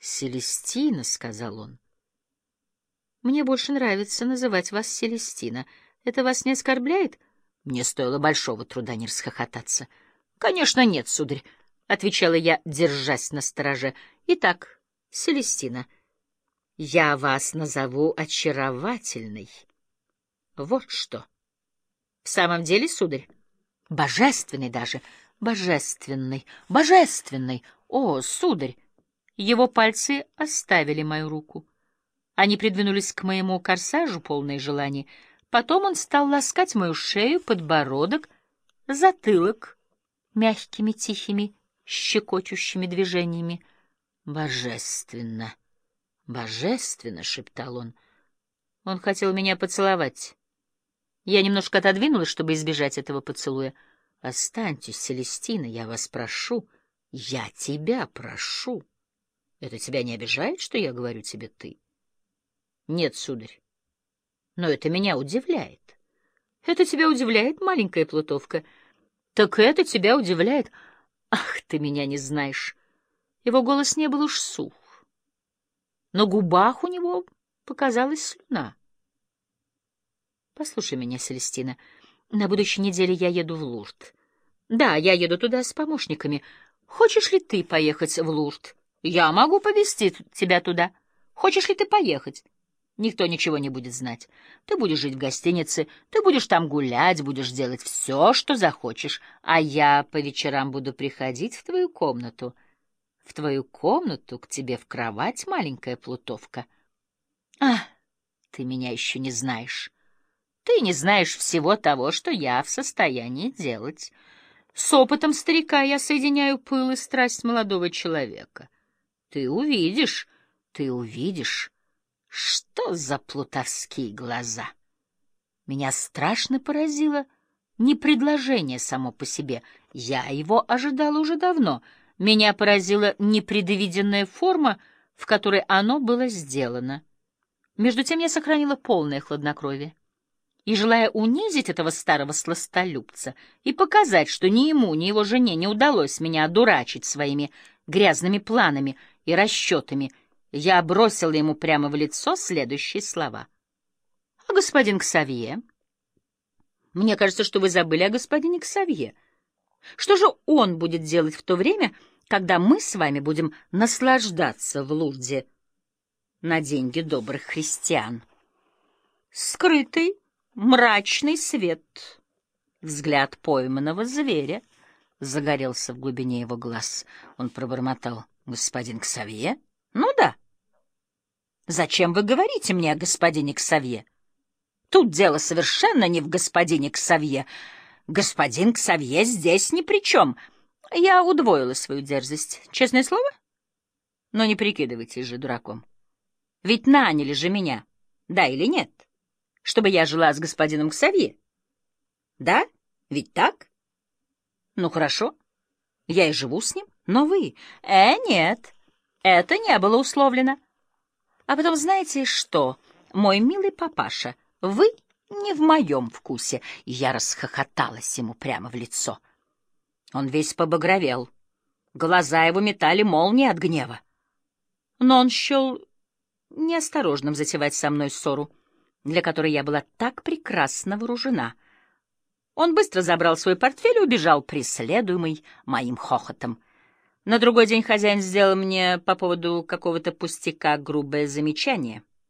Селестина, — сказал он, — мне больше нравится называть вас Селестина. Это вас не оскорбляет? Мне стоило большого труда не расхохотаться. — Конечно, нет, сударь, — отвечала я, держась настороже. — Итак, Селестина, я вас назову очаровательной. Вот что. В самом деле, сударь, божественный даже, божественный, божественный. О, сударь! Его пальцы оставили мою руку. Они придвинулись к моему корсажу, полные желания. Потом он стал ласкать мою шею, подбородок, затылок мягкими, тихими, щекочущими движениями. «Божественно, божественно!» — шептал он. Он хотел меня поцеловать. Я немножко отодвинулась, чтобы избежать этого поцелуя. «Останьтесь, Селестина, я вас прошу. Я тебя прошу. Это тебя не обижает, что я говорю тебе «ты»?» «Нет, сударь, но это меня удивляет». «Это тебя удивляет, маленькая плутовка?» «Так это тебя удивляет? Ах, ты меня не знаешь!» Его голос не был уж сух. На губах у него показалась слюна. «Послушай меня, Селестина, на будущей неделе я еду в Лурд. Да, я еду туда с помощниками. Хочешь ли ты поехать в Лурд? Я могу повезти тебя туда. Хочешь ли ты поехать? Никто ничего не будет знать. Ты будешь жить в гостинице, ты будешь там гулять, будешь делать все, что захочешь, а я по вечерам буду приходить в твою комнату. В твою комнату, к тебе в кровать, маленькая плутовка. А, ты меня еще не знаешь. Ты не знаешь всего того, что я в состоянии делать. С опытом старика я соединяю пыл и страсть молодого человека. Ты увидишь, что за плутовские глаза. Меня страшно поразило не предложение само по себе. Я его ожидала уже давно. Меня поразила непредвиденная форма, в которой оно было сделано. Между тем я сохранила полное хладнокровие. И, желая унизить этого старого сластолюбца и показать, что ни ему, ни его жене не удалось меня одурачить своими грязными планами и расчетами, я бросила ему прямо в лицо следующие слова. — А господин Ксавье? Мне кажется, что вы забыли о господине Ксавье. Что же он будет делать в то время, когда мы с вами будем наслаждаться в Лурде на деньги добрых христиан? Скрытый, мрачный свет, взгляд пойманного зверя загорелся в глубине его глаз. Он пробормотал: «Господин Ксавье? Ну да. Зачем вы говорите мне о господине Ксавье? Тут дело совершенно не в господине Ксавье. Господин Ксавье здесь ни при чем. Я удвоила свою дерзость. Честное слово? Но не прикидывайтесь же дураком. Ведь наняли же меня, да или нет, чтобы я жила с господином Ксавье? Да? Ведь так? Ну, хорошо. Я и живу с ним, но вы... Нет, это не было условлено. А потом, знаете что, мой милый папаша, вы не в моем вкусе. И я расхохоталась ему прямо в лицо. Он весь побагровел. Глаза его метали молнии от гнева. Но он счел неосторожным затевать со мной ссору, для которой я была так прекрасно вооружена. Он быстро забрал свой портфель и убежал, преследуемый моим хохотом. На другой день хозяин сделал мне по поводу какого-то пустяка грубое замечание.